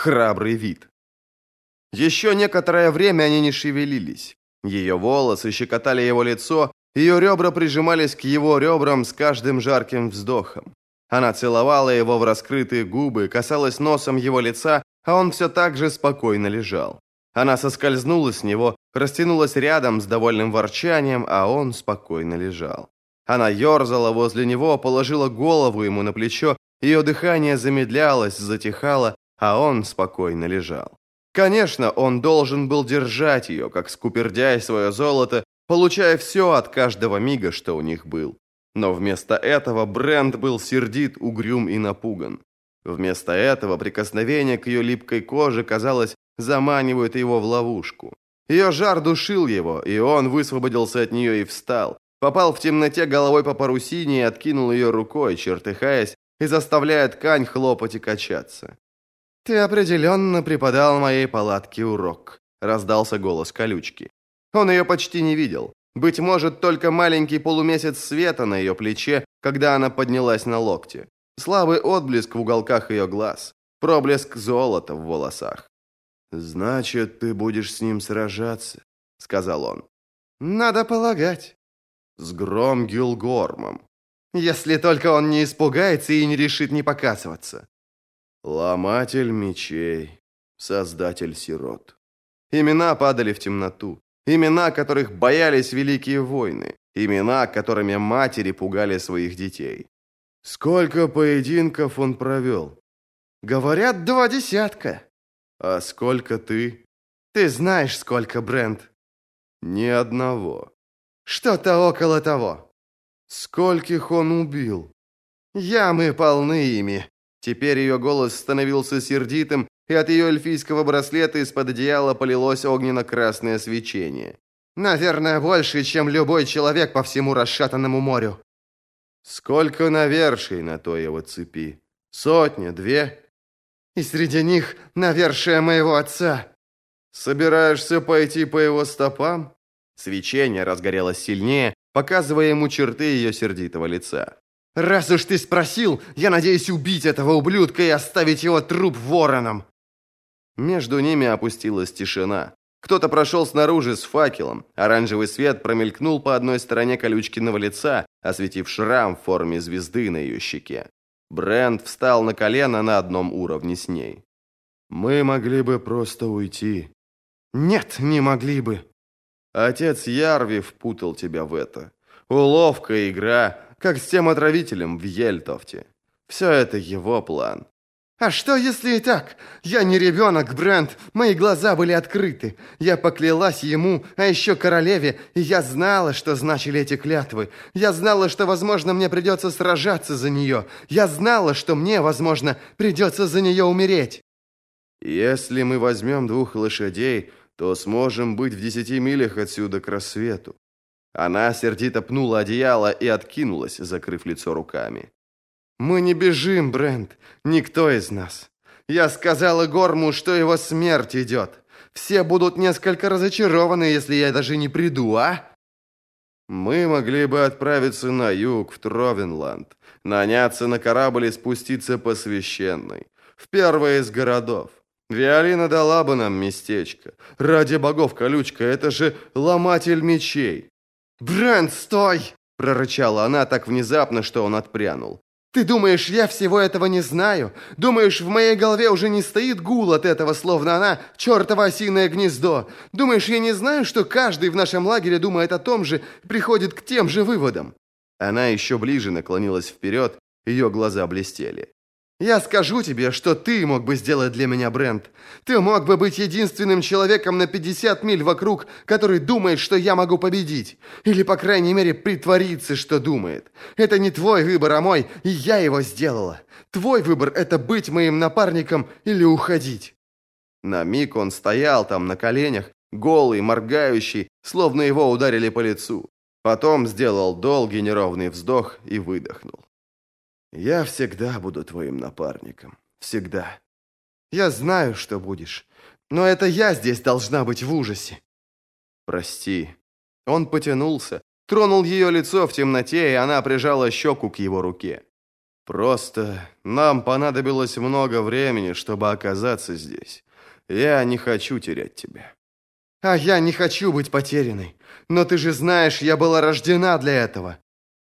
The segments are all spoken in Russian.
храбрый вид. Еще некоторое время они не шевелились. Ее волосы щекотали его лицо, ее ребра прижимались к его ребрам с каждым жарким вздохом. Она целовала его в раскрытые губы, касалась носом его лица, а он все так же спокойно лежал. Она соскользнула с него, растянулась рядом с довольным ворчанием, а он спокойно лежал. Она ерзала возле него, положила голову ему на плечо, ее дыхание замедлялось, затихало, а он спокойно лежал. Конечно, он должен был держать ее, как скупердяй свое золото, получая все от каждого мига, что у них был. Но вместо этого Брент был сердит, угрюм и напуган. Вместо этого прикосновение к ее липкой коже, казалось, заманивает его в ловушку. Ее жар душил его, и он высвободился от нее и встал. Попал в темноте головой по парусине и откинул ее рукой, чертыхаясь и заставляя ткань хлопать и качаться. «Ты определенно преподал моей палатке урок», — раздался голос колючки. Он ее почти не видел. Быть может, только маленький полумесяц света на ее плече, когда она поднялась на локте. Слабый отблеск в уголках ее глаз. Проблеск золота в волосах. «Значит, ты будешь с ним сражаться», — сказал он. «Надо полагать». «С Громгилгормом». «Если только он не испугается и не решит не показываться». «Ломатель мечей, создатель сирот». Имена падали в темноту. Имена, которых боялись великие войны. Имена, которыми матери пугали своих детей. Сколько поединков он провел? Говорят, 20. А сколько ты? Ты знаешь, сколько, Брент? Ни одного. Что-то около того. Скольких он убил? Ямы полны ими. Теперь ее голос становился сердитым, и от ее эльфийского браслета из-под одеяла полилось огненно-красное свечение. Наверное, больше, чем любой человек по всему расшатанному морю. Сколько наверший на той его цепи? 100, 2? И среди них навершие моего отца. Собираешься пойти по его стопам? Свечение разгорелось сильнее, показывая ему черты ее сердитого лица. «Раз уж ты спросил, я надеюсь убить этого ублюдка и оставить его труп вороном!» Между ними опустилась тишина. Кто-то прошел снаружи с факелом. Оранжевый свет промелькнул по одной стороне колючкиного лица, осветив шрам в форме звезды на ее щеке. Брент встал на колено на одном уровне с ней. «Мы могли бы просто уйти». «Нет, не могли бы». «Отец Ярви впутал тебя в это. Уловка, игра, как с тем отравителем в Ельтофте. Все это его план». «А что, если и так? Я не ребенок, Брент. Мои глаза были открыты. Я поклялась ему, а еще королеве, и я знала, что значили эти клятвы. Я знала, что, возможно, мне придется сражаться за нее. Я знала, что мне, возможно, придется за нее умереть». «Если мы возьмем 2 лошадей, то сможем быть в 10 милях отсюда к рассвету». Она сердито пнула одеяло и откинулась, закрыв лицо руками. «Мы не бежим, Брент, никто из нас. Я сказала Горму, что его смерть идет. Все будут несколько разочарованы, если я даже не приду, а?» «Мы могли бы отправиться на юг, в Тровенланд, наняться на корабль и спуститься по Священной, в первый из городов. Виолина дала бы нам местечко. Ради богов, колючка, это же ломатель мечей». «Брент, стой!» – прорычала она так внезапно, что он отпрянул. «Ты думаешь, я всего этого не знаю? Думаешь, в моей голове уже не стоит гул от этого, словно она чертово осиное гнездо? Думаешь, я не знаю, что каждый в нашем лагере думает о том же, приходит к тем же выводам?» Она еще ближе наклонилась вперед, ее глаза блестели. «Я скажу тебе, что ты мог бы сделать для меня, Брент. Ты мог бы быть единственным человеком на 50 миль вокруг, который думает, что я могу победить. Или, по крайней мере, притвориться, что думает. Это не твой выбор, а мой, и я его сделала. Твой выбор – это быть моим напарником или уходить». На миг он стоял там на коленях, голый, моргающий, словно его ударили по лицу. Потом сделал долгий неровный вздох и выдохнул. «Я всегда буду твоим напарником. Всегда. Я знаю, что будешь. Но это я здесь должна быть в ужасе». «Прости». Он потянулся, тронул ее лицо в темноте, и она прижала щеку к его руке. Просто нам понадобилось много времени, чтобы оказаться здесь. Я не хочу терять тебя». А я не хочу быть потерянной. Но ты же знаешь, я была рождена для этого.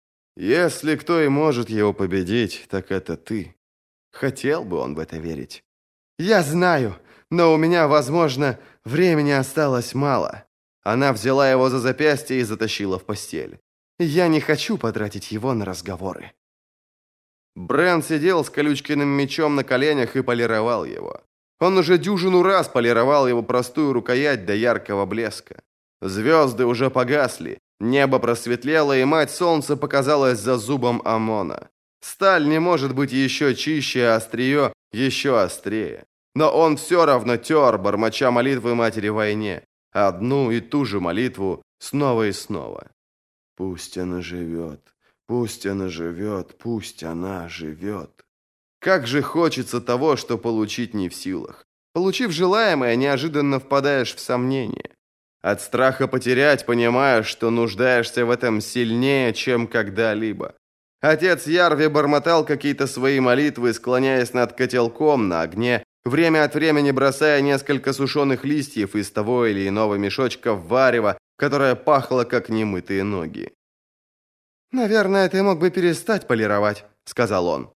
Если кто и может его победить, так это ты. Хотел бы он в это верить. Я знаю, но у меня, возможно, времени осталось мало. Она взяла его за запястье и затащила в постель. Я не хочу потратить его на разговоры. Брент сидел с Колючкиным мечом на коленях и полировал его. Он уже дюжину раз полировал его простую рукоять до яркого блеска. Звезды уже погасли, небо просветлело, и мать солнца показалась за зубом Амона. Сталь не может быть еще чище, а острие еще острее. Но он все равно тер, бормоча молитвы матери войне. Одну и ту же молитву снова и снова. «Пусть она живет, пусть она живет, пусть она живет». Как же хочется того, что получить не в силах. Получив желаемое, неожиданно впадаешь в сомнение. От страха потерять понимаешь, что нуждаешься в этом сильнее, чем когда-либо. Отец Ярви бормотал какие-то свои молитвы, склоняясь над котелком на огне, время от времени бросая несколько сушеных листьев из того или иного мешочка в варево, которое пахло, как немытые ноги. «Наверное, ты мог бы перестать полировать», — сказал он.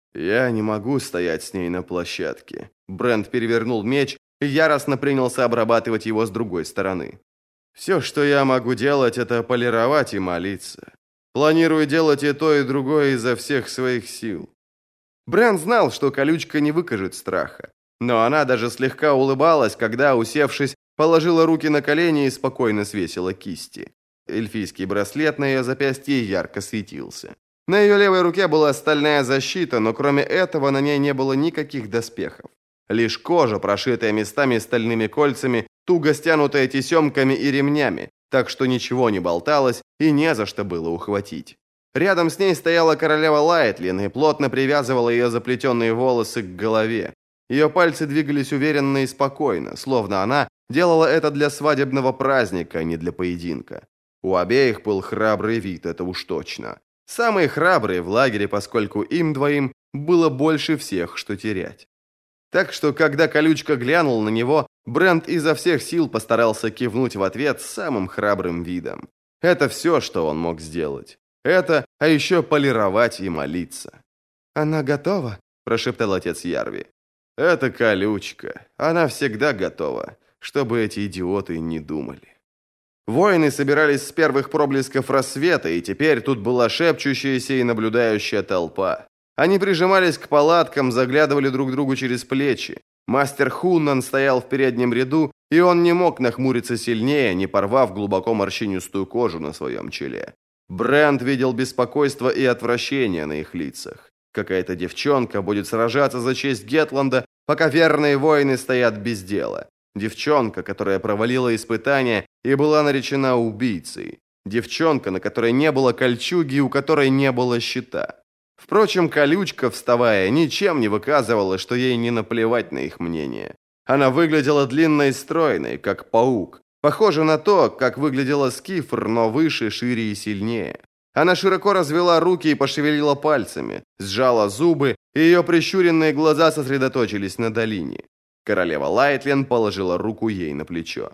«Я не могу стоять с ней на площадке». Брент перевернул меч и яростно принялся обрабатывать его с другой стороны. «Все, что я могу делать, это полировать и молиться. Планирую делать и то, и другое изо всех своих сил». Брент знал, что колючка не выкажет страха. Но она даже слегка улыбалась, когда, усевшись, положила руки на колени и спокойно свесила кисти. Эльфийский браслет на ее запястье ярко светился. На ее левой руке была стальная защита, но кроме этого на ней не было никаких доспехов. Лишь кожа, прошитая местами стальными кольцами, туго стянутая тесемками и ремнями, так что ничего не болталось и не за что было ухватить. Рядом с ней стояла королева Лайтлин и плотно привязывала ее заплетенные волосы к голове. Ее пальцы двигались уверенно и спокойно, словно она делала это для свадебного праздника, а не для поединка. У обеих был храбрый вид, это уж точно. Самые храбрые в лагере, поскольку им двоим было больше всех, что терять. Так что, когда колючка глянул на него, Брент изо всех сил постарался кивнуть в ответ самым храбрым видом. Это все, что он мог сделать. Это, а еще полировать и молиться. «Она готова?» – прошептал отец Ярви. «Это колючка. Она всегда готова, чтобы эти идиоты не думали». Воины собирались с первых проблесков рассвета, и теперь тут была шепчущаяся и наблюдающая толпа. Они прижимались к палаткам, заглядывали друг другу через плечи. Мастер Хуннан стоял в переднем ряду, и он не мог нахмуриться сильнее, не порвав глубоко морщинистую кожу на своем челе. Брент видел беспокойство и отвращение на их лицах. Какая-то девчонка будет сражаться за честь Гетланда, пока верные воины стоят без дела. Девчонка, которая провалила испытание и была наречена убийцей. Девчонка, на которой не было кольчуги и у которой не было щита. Впрочем, колючка, вставая, ничем не выказывала, что ей не наплевать на их мнение. Она выглядела длинной и стройной, как паук. Похоже на то, как выглядела Скифр, но выше, шире и сильнее. Она широко развела руки и пошевелила пальцами, сжала зубы, и ее прищуренные глаза сосредоточились на долине. Королева Лайтлин положила руку ей на плечо.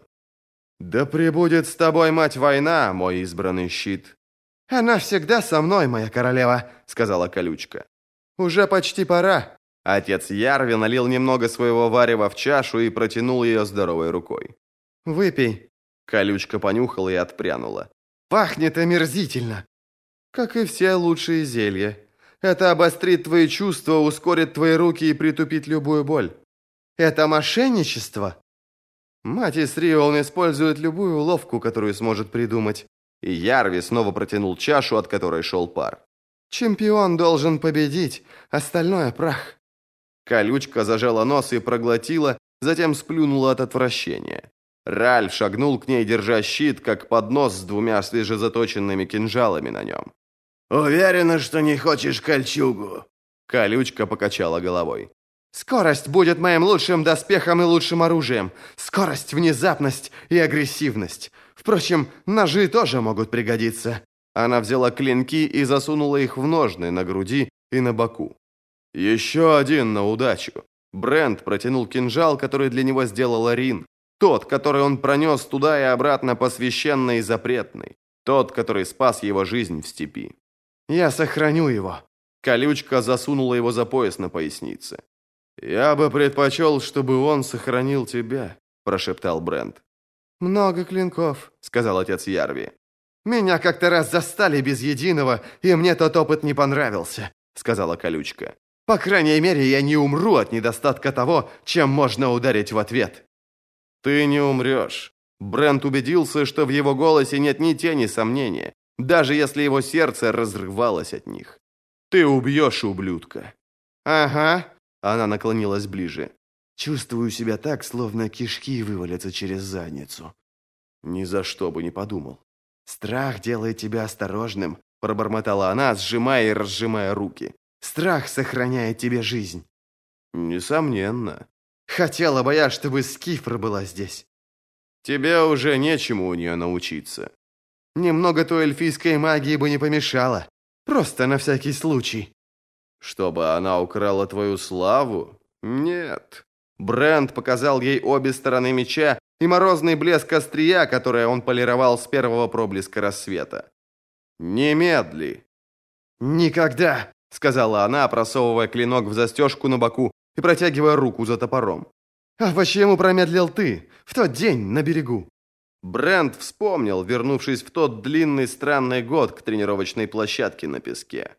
«Да пребудет с тобой, мать, война, мой избранный щит!» «Она всегда со мной, моя королева», — сказала колючка. «Уже почти пора». Отец Ярви налил немного своего варева в чашу и протянул ее здоровой рукой. «Выпей». Колючка понюхала и отпрянула. «Пахнет омерзительно». «Как и все лучшие зелья. Это обострит твои чувства, ускорит твои руки и притупит любую боль». «Это мошенничество?» Мать Исрион использует любую уловку, которую сможет придумать. И Ярви снова протянул чашу, от которой шел пар. «Чемпион должен победить, остальное прах». Колючка зажала нос и проглотила, затем сплюнула от отвращения. Ральф шагнул к ней, держа щит, как поднос с двумя свежезаточенными кинжалами на нем. «Уверена, что не хочешь кольчугу?» Колючка покачала головой. «Скорость будет моим лучшим доспехом и лучшим оружием. Скорость, внезапность и агрессивность. Впрочем, ножи тоже могут пригодиться». Она взяла клинки и засунула их в ножны на груди и на боку. Еще один на удачу. Брент протянул кинжал, который для него сделала Рин. Тот, который он пронес туда и обратно по священной и запретной. Тот, который спас его жизнь в степи. «Я сохраню его». Колючка засунула его за пояс на пояснице. «Я бы предпочел, чтобы он сохранил тебя», – прошептал Брент. «Много клинков», – сказал отец Ярви. «Меня как-то раз застали без единого, и мне тот опыт не понравился», – сказала Колючка. «По крайней мере, я не умру от недостатка того, чем можно ударить в ответ». «Ты не умрешь». Брент убедился, что в его голосе нет ни тени сомнения, даже если его сердце разрывалось от них. «Ты убьешь ублюдка». «Ага». Она наклонилась ближе. «Чувствую себя так, словно кишки вывалятся через задницу». «Ни за что бы не подумал». «Страх делает тебя осторожным», – пробормотала она, сжимая и разжимая руки. «Страх сохраняет тебе жизнь». «Несомненно». «Хотела бы я, чтобы Скифр была здесь». «Тебе уже нечему у нее научиться». «Немного той эльфийской магии бы не помешало. Просто на всякий случай». «Чтобы она украла твою славу? Нет». Брент показал ей обе стороны меча и морозный блеск острия, которое он полировал с первого проблеска рассвета. «Немедли». «Никогда», — сказала она, просовывая клинок в застежку на боку и протягивая руку за топором. «А почему промедлил ты в тот день на берегу?» Брент вспомнил, вернувшись в тот длинный странный год к тренировочной площадке на песке.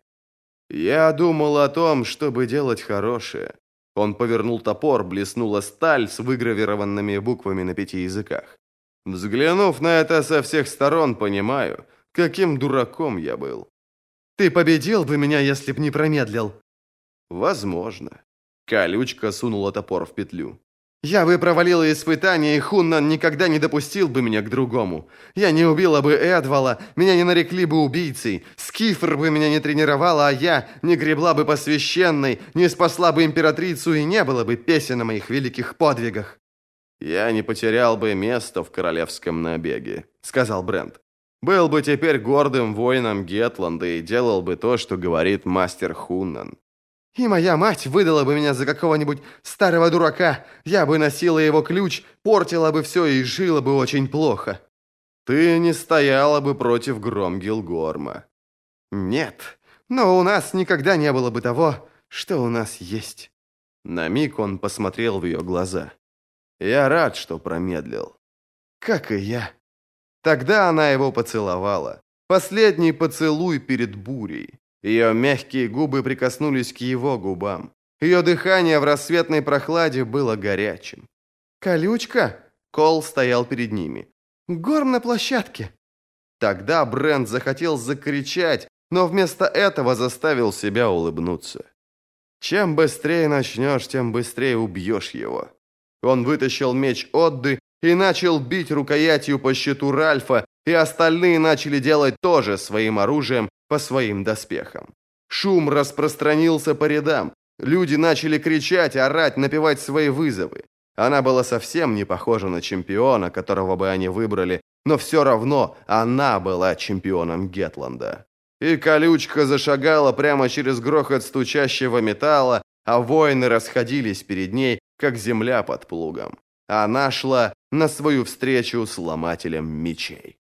«Я думал о том, чтобы делать хорошее». Он повернул топор, блеснула сталь с выгравированными буквами на 5 языках. Взглянув на это со всех сторон, понимаю, каким дураком я был. «Ты победил бы меня, если б не промедлил?» «Возможно». Колючка сунула топор в петлю. «Я бы провалила испытание, и Хуннан никогда не допустил бы меня к другому. Я не убила бы Эдвала, меня не нарекли бы убийцей. Скифр бы меня не тренировала, а я не гребла бы по священной, не спасла бы императрицу, и не было бы песен о моих великих подвигах». «Я не потерял бы место в королевском набеге», — сказал Брент. «Был бы теперь гордым воином Гетланда и делал бы то, что говорит мастер Хуннан». «И моя мать выдала бы меня за какого-нибудь старого дурака. Я бы носила его ключ, портила бы все и жила бы очень плохо». «Ты не стояла бы против Громгилгорма». «Нет, но у нас никогда не было бы того, что у нас есть». На миг он посмотрел в ее глаза. «Я рад, что промедлил». «Как и я». Тогда она его поцеловала. Последний поцелуй перед бурей. Ее мягкие губы прикоснулись к его губам. Ее дыхание в рассветной прохладе было горячим. «Колючка?» Кол стоял перед ними. «Горм на площадке». Тогда Брент захотел закричать, но вместо этого заставил себя улыбнуться. Чем быстрее начнешь, тем быстрее убьешь его. Он вытащил меч Одды и начал бить рукоятью по щиту Ральфа, и остальные начали делать то же своим оружием по своим доспехам. Шум распространился по рядам. Люди начали кричать, орать, напевать свои вызовы. Она была совсем не похожа на чемпиона, которого бы они выбрали, но все равно она была чемпионом Гетланда. И колючка зашагала прямо через грохот стучащего металла, а воины расходились перед ней, как земля под плугом. Она шла на свою встречу с ломателем мечей.